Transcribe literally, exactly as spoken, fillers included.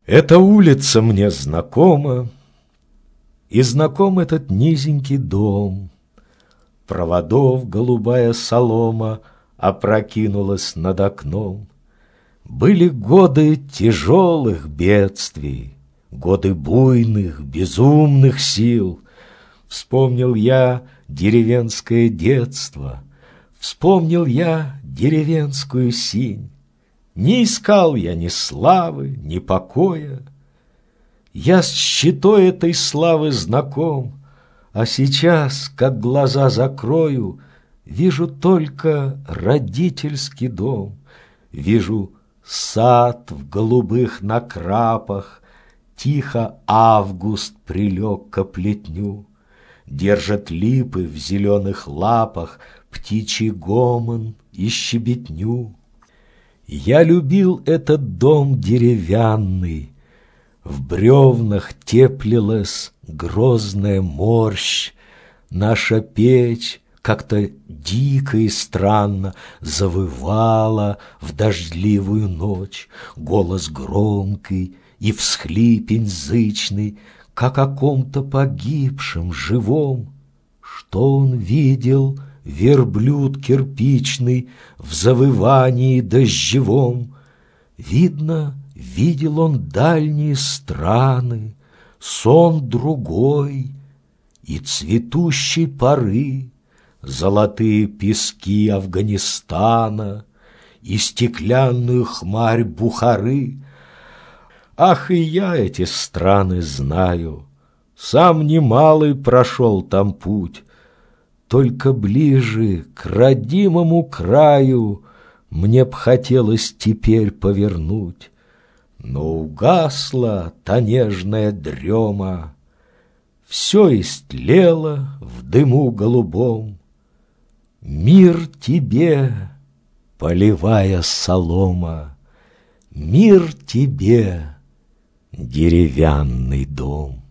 Эта улица мне знакома, и знаком этот низенький дом. Проводов голубая солома опрокинулась над окном. Были годы тяжелых бедствий, годы буйных, безумных сил. Вспомнил я деревенское детство, вспомнил я деревенскую синь. Не искал я ни славы, ни покоя. Я с щитой этой славы знаком, а сейчас, как глаза закрою, вижу только родительский дом. Вижу сад в голубых накрапах, тихо август прилег ко плетню. Держат липы в зеленых лапах птичий гомон и щебетню. Я любил этот дом деревянный, в бревнах теплилась грозная морщ, наша печь как-то дико и странно завывала в дождливую ночь, голос громкий и всхлипень зычный, как о ком-то погибшем живом. Что он видел, верблюд кирпичный, в завывании дождевом? Видно, видел он дальние страны, сон другой и цветущей поры, золотые пески Афганистана и стеклянную хмарь Бухары. Ах, и я эти страны знаю, сам немалый прошел там путь. Только ближе к родимому краю мне б хотелось теперь повернуть. Но угасла та нежная дрема, все истлело в дыму голубом. Мир тебе, полевая солома, мир тебе, деревянный дом.